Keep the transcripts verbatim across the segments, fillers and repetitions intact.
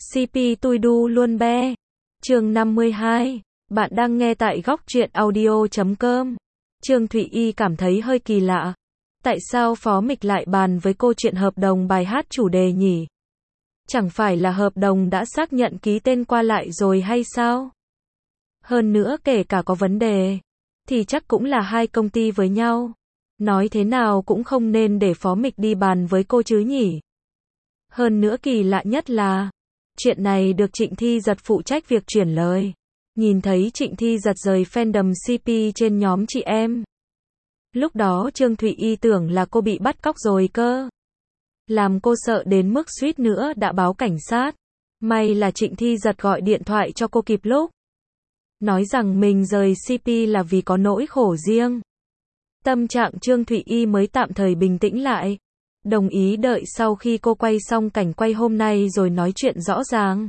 xê pê tôi đu luôn be. Chương năm mươi hai. Bạn đang nghe tại góc truyện audio chấm com. Trương Thụy Y cảm thấy hơi kỳ lạ. Tại sao Phó Mịch lại bàn với cô chuyện hợp đồng bài hát chủ đề nhỉ? Chẳng phải là hợp đồng đã xác nhận ký tên qua lại rồi hay sao? Hơn nữa kể cả có vấn đề, thì chắc cũng là hai công ty với nhau. Nói thế nào cũng không nên để Phó Mịch đi bàn với cô chứ nhỉ? Hơn nữa kỳ lạ nhất là, chuyện này được Trịnh Thi Giật phụ trách việc chuyển lời. Nhìn thấy Trịnh Thi Giật rời fandom xê pê trên nhóm chị em. Lúc đó Trương Thụy Y tưởng là cô bị bắt cóc rồi cơ. Làm cô sợ đến mức suýt nữa đã báo cảnh sát. May là Trịnh Thi Giật gọi điện thoại cho cô kịp lúc. Nói rằng mình rời xê pê là vì có nỗi khổ riêng. Tâm trạng Trương Thụy Y mới tạm thời bình tĩnh lại. Đồng ý đợi sau khi cô quay xong cảnh quay hôm nay rồi nói chuyện rõ ràng.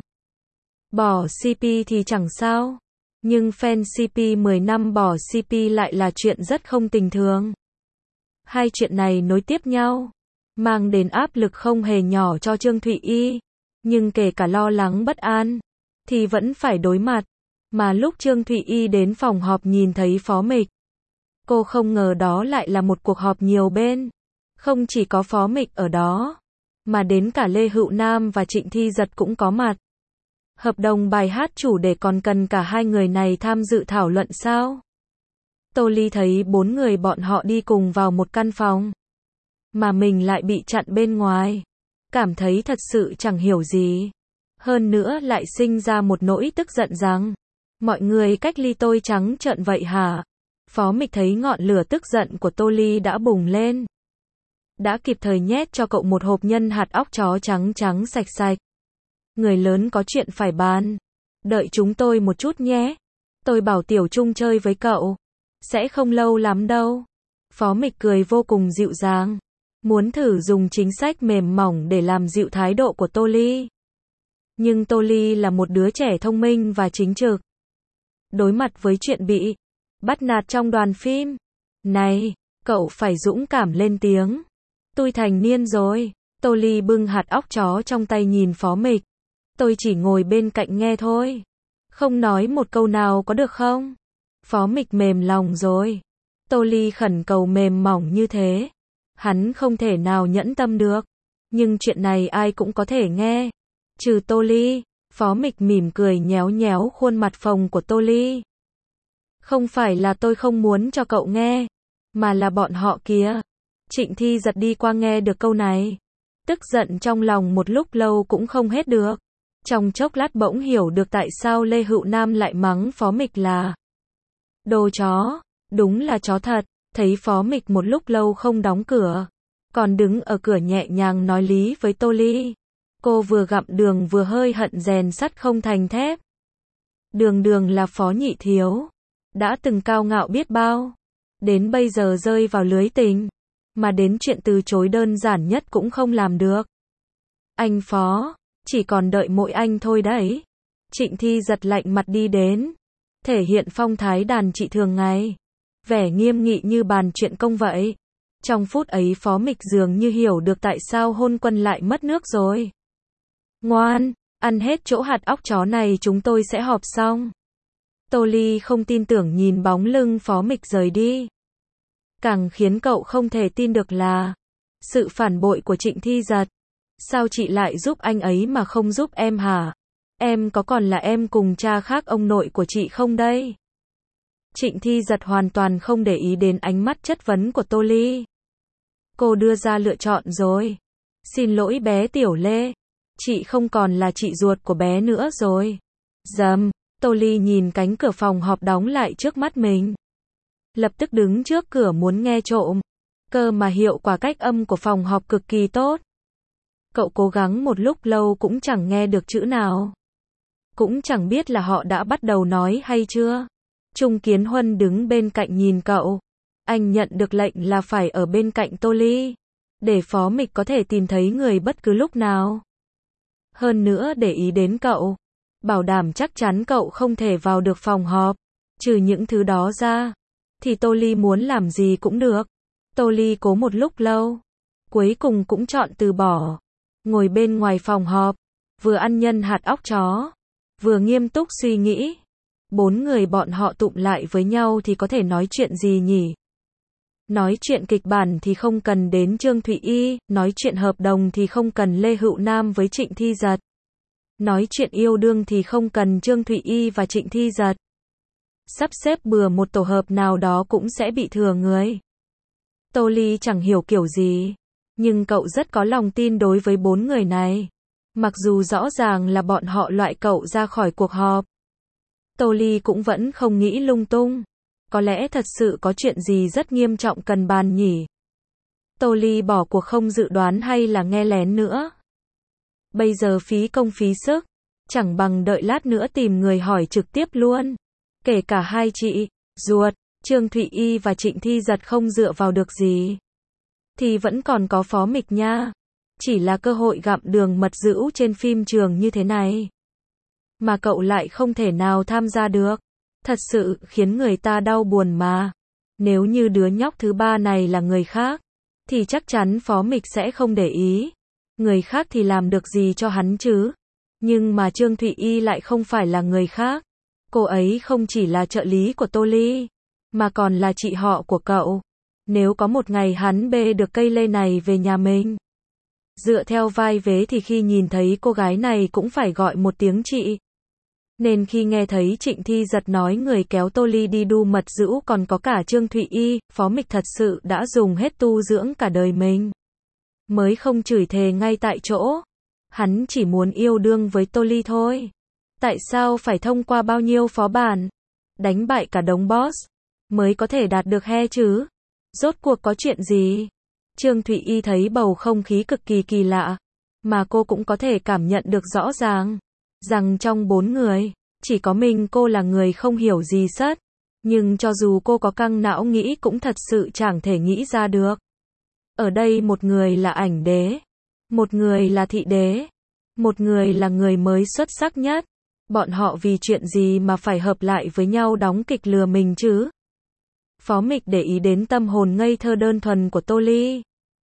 Bỏ xê pê thì chẳng sao. Nhưng fan xê pê mười năm bỏ xê pê lại là chuyện rất không bình thường. Hai chuyện này nối tiếp nhau, mang đến áp lực không hề nhỏ cho Trương Thụy Y. Nhưng kể cả lo lắng bất an, thì vẫn phải đối mặt. Mà lúc Trương Thụy Y đến phòng họp nhìn thấy Phó Mịch, cô không ngờ đó lại là một cuộc họp nhiều bên. Không chỉ có Phó Mịch ở đó, mà đến cả Lê Hữu Nam và Trịnh Thi Giật cũng có mặt. Hợp đồng bài hát chủ đề còn cần cả hai người này tham dự thảo luận sao? Tô Ly thấy bốn người bọn họ đi cùng vào một căn phòng, mà mình lại bị chặn bên ngoài. Cảm thấy thật sự chẳng hiểu gì. Hơn nữa lại sinh ra một nỗi tức giận rằng, mọi người cách ly tôi trắng trợn vậy hả? Phó Mịch thấy ngọn lửa tức giận của Tô Ly đã bùng lên. Đã kịp thời nhét cho cậu một hộp nhân hạt óc chó trắng trắng sạch sạch. Người lớn có chuyện phải bàn. Đợi chúng tôi một chút nhé. Tôi bảo Tiểu Trung chơi với cậu. Sẽ không lâu lắm đâu. Phó Mịch cười vô cùng dịu dàng. Muốn thử dùng chính sách mềm mỏng để làm dịu thái độ của Tô Ly. Nhưng Tô Ly là một đứa trẻ thông minh và chính trực. Đối mặt với chuyện bị bắt nạt trong đoàn phim. Này, cậu phải dũng cảm lên tiếng. Tôi thành niên rồi. Tô Ly bưng hạt óc chó trong tay nhìn Phó Mịch. Tôi chỉ ngồi bên cạnh nghe thôi. Không nói một câu nào có được không? Phó Mịch mềm lòng rồi. Tô Ly khẩn cầu mềm mỏng như thế. Hắn không thể nào nhẫn tâm được. Nhưng chuyện này ai cũng có thể nghe. Trừ Tô Ly. Phó Mịch mỉm cười nhéo nhéo khuôn mặt phồng của Tô Ly. Không phải là tôi không muốn cho cậu nghe. Mà là bọn họ kia. Trịnh Thi Giật đi qua nghe được câu này. Tức giận trong lòng một lúc lâu cũng không hết được. Trong chốc lát bỗng hiểu được tại sao Lê Hữu Nam lại mắng Phó Mịch là đồ chó. Đúng là chó thật. Thấy Phó Mịch một lúc lâu không đóng cửa, còn đứng ở cửa nhẹ nhàng nói lý với Tô Ly. Cô vừa gặm đường vừa hơi hận rèn sắt không thành thép. Đường Đường là Phó nhị thiếu, đã từng cao ngạo biết bao, đến bây giờ rơi vào lưới tình, mà đến chuyện từ chối đơn giản nhất cũng không làm được. Anh Phó, chỉ còn đợi mỗi anh thôi đấy. Trịnh Thi Giật lạnh mặt đi đến, thể hiện phong thái đàn chị thường ngày, vẻ nghiêm nghị như bàn chuyện công vậy. Trong phút ấy Phó Mịch dường như hiểu được tại sao Hôn Quân lại mất nước rồi. Ngoan, ăn hết chỗ hạt óc chó này chúng tôi sẽ họp xong. Tô Ly không tin tưởng nhìn bóng lưng Phó Mịch rời đi. Càng khiến cậu không thể tin được là sự phản bội của Trịnh Thi Giật. Sao chị lại giúp anh ấy mà không giúp em hả? Em có còn là em cùng cha khác ông nội của chị không đây? Trịnh Thi Giật hoàn toàn không để ý đến ánh mắt chất vấn của Tô Ly. Cô đưa ra lựa chọn rồi. Xin lỗi bé Tiểu Lê. Chị không còn là chị ruột của bé nữa rồi. Dầm. Tô Ly nhìn cánh cửa phòng họp đóng lại trước mắt mình. Lập tức đứng trước cửa muốn nghe trộm. Cơ mà hiệu quả cách âm của phòng họp cực kỳ tốt. Cậu cố gắng một lúc lâu cũng chẳng nghe được chữ nào. Cũng chẳng biết là họ đã bắt đầu nói hay chưa. Trung Kiến Huân đứng bên cạnh nhìn cậu. Anh nhận được lệnh là phải ở bên cạnh Tô Ly, để Phó Mịch có thể tìm thấy người bất cứ lúc nào. Hơn nữa để ý đến cậu. Bảo đảm chắc chắn cậu không thể vào được phòng họp. Trừ những thứ đó ra, thì Tô Ly muốn làm gì cũng được. Tô Ly cố một lúc lâu. Cuối cùng cũng chọn từ bỏ. Ngồi bên ngoài phòng họp. vừa ăn nhân hạt óc chó, vừa nghiêm túc suy nghĩ. Bốn người bọn họ tụm lại với nhau thì có thể nói chuyện gì nhỉ? Nói chuyện kịch bản thì không cần đến Trương Thụy Y, nói chuyện hợp đồng thì không cần Lê Hữu Nam với Trịnh Thi Giật. Nói chuyện yêu đương thì không cần Trương Thụy Y và Trịnh Thi Giật. Sắp xếp bừa một tổ hợp nào đó cũng sẽ bị thừa người. Tô Ly chẳng hiểu kiểu gì, nhưng cậu rất có lòng tin đối với bốn người này. Mặc dù rõ ràng là bọn họ loại cậu ra khỏi cuộc họp. Tô Ly cũng vẫn không nghĩ lung tung. Có lẽ thật sự có chuyện gì rất nghiêm trọng cần bàn nhỉ? Tô Ly bỏ cuộc không dự đoán hay là nghe lén nữa. Bây giờ phí công phí sức, chẳng bằng đợi lát nữa tìm người hỏi trực tiếp luôn. Kể cả hai chị, ruột, Trương Thụy Y và Trịnh Thi Giật không dựa vào được gì. Thì vẫn còn có Phó Mịch nha. Chỉ là cơ hội gặm đường mật dữ trên phim trường như thế này. Mà cậu lại không thể nào tham gia được. Thật sự khiến người ta đau buồn mà. Nếu như đứa nhóc thứ ba này là người khác, thì chắc chắn Phó Mịch sẽ không để ý. Người khác thì làm được gì cho hắn chứ? Nhưng mà Trương Thụy Y lại không phải là người khác. Cô ấy không chỉ là trợ lý của Tô Ly, mà còn là chị họ của cậu. Nếu có một ngày hắn bê được cây lê này về nhà mình, dựa theo vai vế thì khi nhìn thấy cô gái này cũng phải gọi một tiếng chị. Nên khi nghe thấy Trịnh Thi Giật nói người kéo Tô Ly đi đu mật dữ còn có cả Trương Thụy Y, Phó Mịch thật sự đã dùng hết tu dưỡng cả đời mình. Mới không chửi thề ngay tại chỗ. Hắn chỉ muốn yêu đương với Tô Ly thôi. Tại sao phải thông qua bao nhiêu phó bản, đánh bại cả đống boss, mới có thể đạt được he chứ? Rốt cuộc có chuyện gì? Trương Thụy Y thấy bầu không khí cực kỳ kỳ lạ, mà cô cũng có thể cảm nhận được rõ ràng, rằng trong bốn người, chỉ có mình cô là người không hiểu gì sất. Nhưng cho dù cô có căng não nghĩ cũng thật sự chẳng thể nghĩ ra được. Ở đây một người là ảnh đế, một người là thị đế, một người là người mới xuất sắc nhất. Bọn họ vì chuyện gì mà phải hợp lại với nhau đóng kịch lừa mình chứ? Phó Mịch để ý đến tâm hồn ngây thơ đơn thuần của Tô Ly.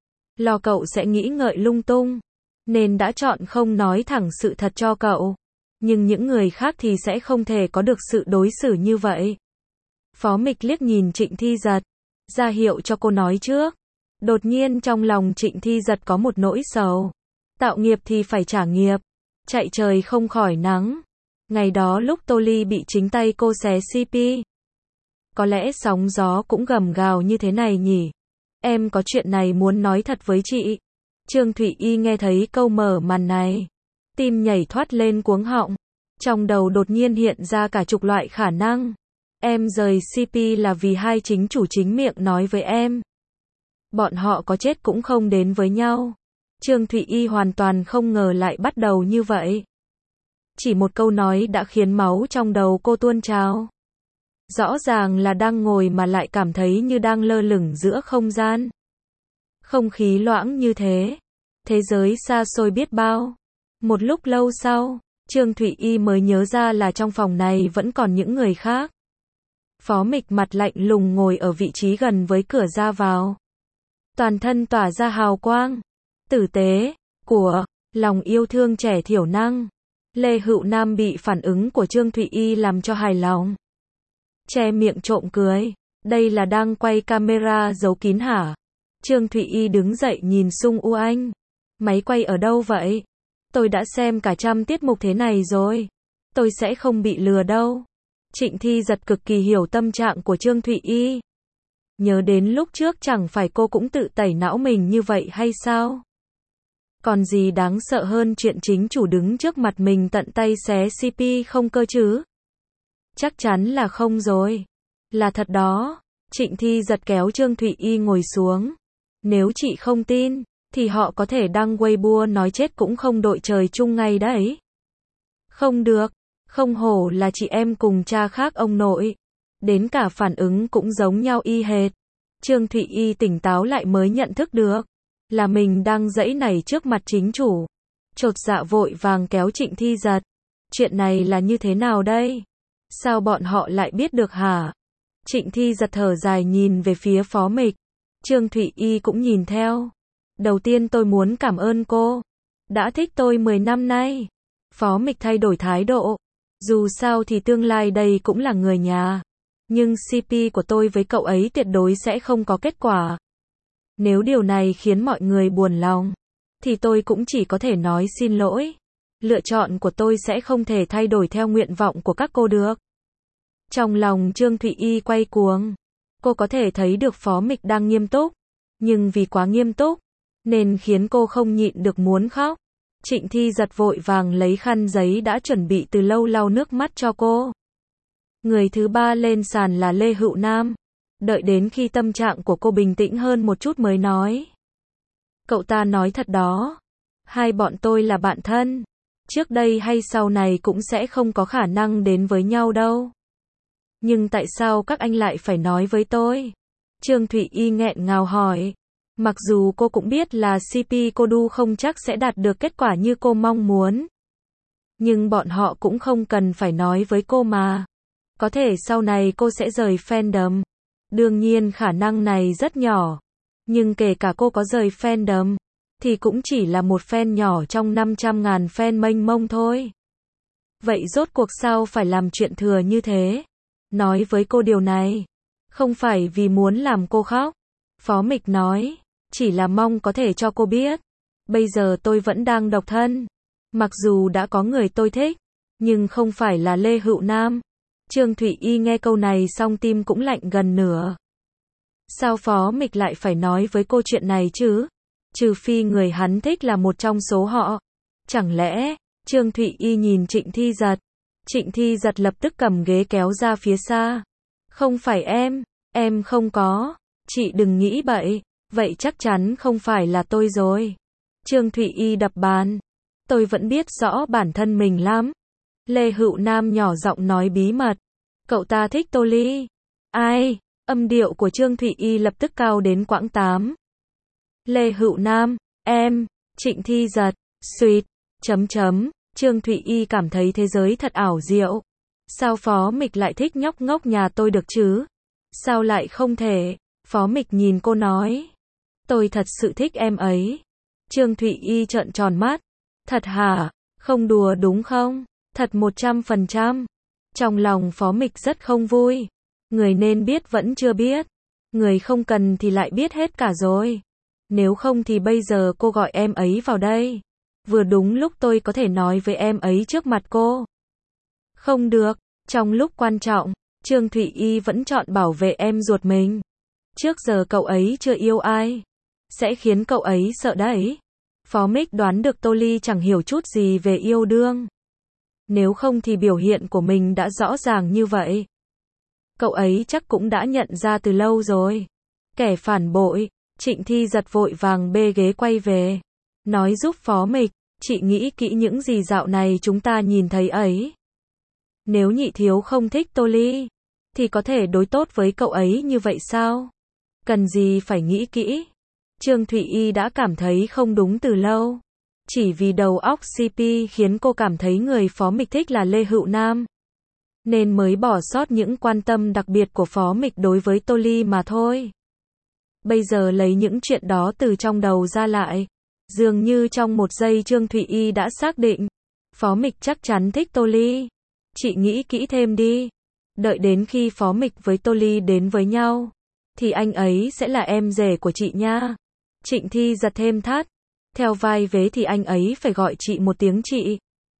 Lo cậu sẽ nghĩ ngợi lung tung, nên đã chọn không nói thẳng sự thật cho cậu. Nhưng những người khác thì sẽ không thể có được sự đối xử như vậy. Phó Mịch liếc nhìn Trịnh Thi Giật, ra hiệu cho cô nói trước. Đột nhiên trong lòng Trịnh Thi Giật có một nỗi sầu. Tạo nghiệp thì phải trả nghiệp, chạy trời không khỏi nắng. Ngày đó lúc Tô Ly bị chính tay cô xé xê pê, có lẽ sóng gió cũng gầm gào như thế này nhỉ? Em có chuyện này muốn nói thật với chị. Trương Thụy Y nghe thấy câu mở màn này, tim nhảy thoát lên cuống họng. Trong đầu đột nhiên hiện ra cả chục loại khả năng. Em rời xê pê là vì hai chính chủ chính miệng nói với em. Bọn họ có chết cũng không đến với nhau. Trương Thụy Y hoàn toàn không ngờ lại bắt đầu như vậy. Chỉ một câu nói đã khiến máu trong đầu cô tuôn trào. Rõ ràng là đang ngồi mà lại cảm thấy như đang lơ lửng giữa không gian. Không khí loãng như thế. Thế giới xa xôi biết bao. Một lúc lâu sau, Trương Thụy Y mới nhớ ra là trong phòng này vẫn còn những người khác. Phó Mịch mặt lạnh lùng ngồi ở vị trí gần với cửa ra vào. Toàn thân tỏa ra hào quang, tử tế, của lòng yêu thương trẻ thiểu năng. Lê Hữu Nam bị phản ứng của Trương Thụy Y làm cho hài lòng. Che miệng trộm cười. Đây là đang quay camera giấu kín hả? Trương Thụy Y đứng dậy nhìn Sung U Anh. Máy quay ở đâu vậy? Tôi đã xem cả trăm tiết mục thế này rồi. Tôi sẽ không bị lừa đâu. Trịnh Thi Giật cực kỳ hiểu tâm trạng của Trương Thụy Y. Nhớ đến lúc trước chẳng phải cô cũng tự tẩy não mình như vậy hay sao? Còn gì đáng sợ hơn chuyện chính chủ đứng trước mặt mình tận tay xé xê pê không cơ chứ? Chắc chắn là không rồi. Là thật đó. Trịnh Thi Giật kéo Trương Thụy Y ngồi xuống. Nếu chị không tin, thì họ có thể đăng Weibo nói chết cũng không đội trời chung ngay đấy. Không được. Không hổ là chị em cùng cha khác ông nội. Đến cả phản ứng cũng giống nhau y hệt. Trương Thụy Y tỉnh táo lại mới nhận thức được là mình đang giãy nảy trước mặt chính chủ. Chột dạ vội vàng kéo Trịnh Thi Giật. Chuyện này là như thế nào đây? Sao bọn họ lại biết được hả? Trịnh Thi Giật thở dài nhìn về phía Phó Mịch. Trương Thụy Y cũng nhìn theo. Đầu tiên tôi muốn cảm ơn cô. Đã thích tôi mười năm nay. Phó Mịch thay đổi thái độ. Dù sao thì tương lai đây cũng là người nhà. Nhưng xê pê của tôi với cậu ấy tuyệt đối sẽ không có kết quả. Nếu điều này khiến mọi người buồn lòng, thì tôi cũng chỉ có thể nói xin lỗi. Lựa chọn của tôi sẽ không thể thay đổi theo nguyện vọng của các cô được. Trong lòng Trương Thụy Y quay cuồng. Cô có thể thấy được Phó Mịch đang nghiêm túc. Nhưng vì quá nghiêm túc, nên khiến cô không nhịn được muốn khóc. Trịnh Thi giật vội vàng lấy khăn giấy đã chuẩn bị từ lâu lau nước mắt cho cô. Người thứ ba lên sàn là Lê Hữu Nam. Đợi đến khi tâm trạng của cô bình tĩnh hơn một chút mới nói. Cậu ta nói thật đó. Hai bọn tôi là bạn thân. Trước đây hay sau này cũng sẽ không có khả năng đến với nhau đâu. Nhưng tại sao các anh lại phải nói với tôi? Trương Thụy Y nghẹn ngào hỏi. Mặc dù cô cũng biết là xê pê cô đu không chắc sẽ đạt được kết quả như cô mong muốn. Nhưng bọn họ cũng không cần phải nói với cô mà. Có thể sau này cô sẽ rời fandom. Đương nhiên khả năng này rất nhỏ. Nhưng kể cả cô có rời fandom, thì cũng chỉ là một fan nhỏ trong năm trăm ngàn fan mênh mông thôi. Vậy rốt cuộc sao phải làm chuyện thừa như thế? Nói với cô điều này, không phải vì muốn làm cô khóc. Phó Mịch nói, chỉ là mong có thể cho cô biết. Bây giờ tôi vẫn đang độc thân. Mặc dù đã có người tôi thích, nhưng không phải là Lê Hữu Nam. Trương Thụy Y nghe câu này xong tim cũng lạnh gần nửa. Sao Phó Mịch lại phải nói với cô chuyện này chứ? Trừ phi người hắn thích là một trong số họ. Chẳng lẽ, Trương Thụy Y nhìn Trịnh Thi giật. Trịnh Thi giật lập tức cầm ghế kéo ra phía xa. Không phải em, em không có. Chị đừng nghĩ bậy, vậy chắc chắn không phải là tôi rồi. Trương Thụy Y đập bàn. Tôi vẫn biết rõ bản thân mình lắm. Lê Hữu Nam nhỏ giọng nói bí mật. Cậu ta thích Tô Ly. Ai? Âm điệu của Trương Thụy Y lập tức cao đến quãng tám. Lê Hữu Nam, em, Trịnh Thi giật, suýt, chấm chấm. Trương Thụy Y cảm thấy thế giới thật ảo diệu. Sao Phó Mịch lại thích nhóc ngốc nhà tôi được chứ? Sao lại không thể? Phó Mịch nhìn cô nói. Tôi thật sự thích em ấy. Trương Thụy Y trợn tròn mắt. Thật hả? Không đùa đúng không? Thật một trăm phần trăm. Trong lòng Phó Mịch rất không vui. Người nên biết vẫn chưa biết. Người không cần thì lại biết hết cả rồi. Nếu không thì bây giờ cô gọi em ấy vào đây. Vừa đúng lúc tôi có thể nói với em ấy trước mặt cô. Không được. Trong lúc quan trọng, Trương Thụy Y vẫn chọn bảo vệ em ruột mình. Trước giờ cậu ấy chưa yêu ai. Sẽ khiến cậu ấy sợ đấy. Phó Mịch đoán được Tô Ly chẳng hiểu chút gì về yêu đương. Nếu không thì biểu hiện của mình đã rõ ràng như vậy. Cậu ấy chắc cũng đã nhận ra từ lâu rồi. Kẻ phản bội. Trịnh Thi giật vội vàng bê ghế quay về. Nói giúp Phó Mịch, chị nghĩ kỹ những gì dạo này chúng ta nhìn thấy ấy. Nếu nhị thiếu không thích Tô Ly, thì có thể đối tốt với cậu ấy như vậy sao? Cần gì phải nghĩ kỹ? Trương Thụy Y đã cảm thấy không đúng từ lâu. Chỉ vì đầu óc xê pê khiến cô cảm thấy người Phó Mịch thích là Lê Hữu Nam. Nên mới bỏ sót những quan tâm đặc biệt của Phó Mịch đối với Tô Ly mà thôi. Bây giờ lấy những chuyện đó từ trong đầu ra lại. Dường như trong một giây Trương Thụy Y đã xác định. Phó Mịch chắc chắn thích Tô Ly. Chị nghĩ kỹ thêm đi. Đợi đến khi Phó Mịch với Tô Ly đến với nhau, thì anh ấy sẽ là em rể của chị nha. Trịnh Thi giật thêm thắt. Theo vai vế thì anh ấy phải gọi chị một tiếng chị.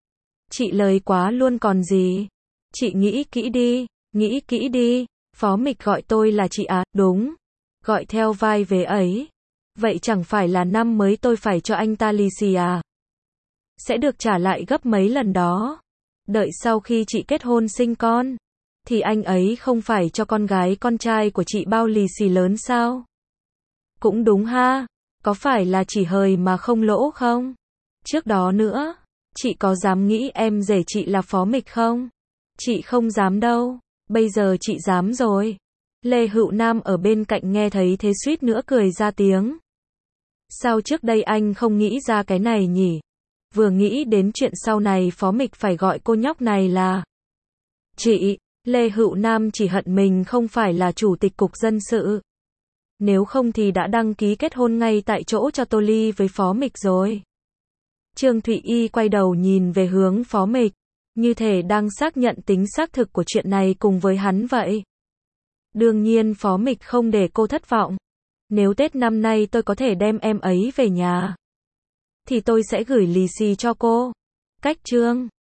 Chị lời quá luôn còn gì. Chị nghĩ kỹ đi, nghĩ kỹ đi. Phó Mịch gọi tôi là chị à, đúng. Gọi theo vai vế ấy. Vậy chẳng phải là năm mới tôi phải cho anh ta lì xì à? Sẽ được trả lại gấp mấy lần đó. Đợi sau khi chị kết hôn sinh con, thì anh ấy không phải cho con gái con trai của chị bao lì xì lớn sao? Cũng đúng ha. Có phải là chỉ hời mà không lỗ không? Trước đó nữa, chị có dám nghĩ em rể chị là Phó Mịch không? Chị không dám đâu. Bây giờ chị dám rồi. Lê Hữu Nam ở bên cạnh nghe thấy thế suýt nữa cười ra tiếng. Sao trước đây anh không nghĩ ra cái này nhỉ? Vừa nghĩ đến chuyện sau này Phó Mịch phải gọi cô nhóc này là chị. Lê Hữu Nam chỉ hận mình không phải là chủ tịch cục dân sự. Nếu không thì đã đăng ký kết hôn ngay tại chỗ cho Tô Ly với Phó Mịch rồi. Trương Thụy Y quay đầu nhìn về hướng Phó Mịch, như thể đang xác nhận tính xác thực của chuyện này cùng với hắn vậy. Đương nhiên Phó Mịch không để cô thất vọng. Nếu Tết năm nay tôi có thể đem em ấy về nhà, thì tôi sẽ gửi lì xì cho cô. Cách Trương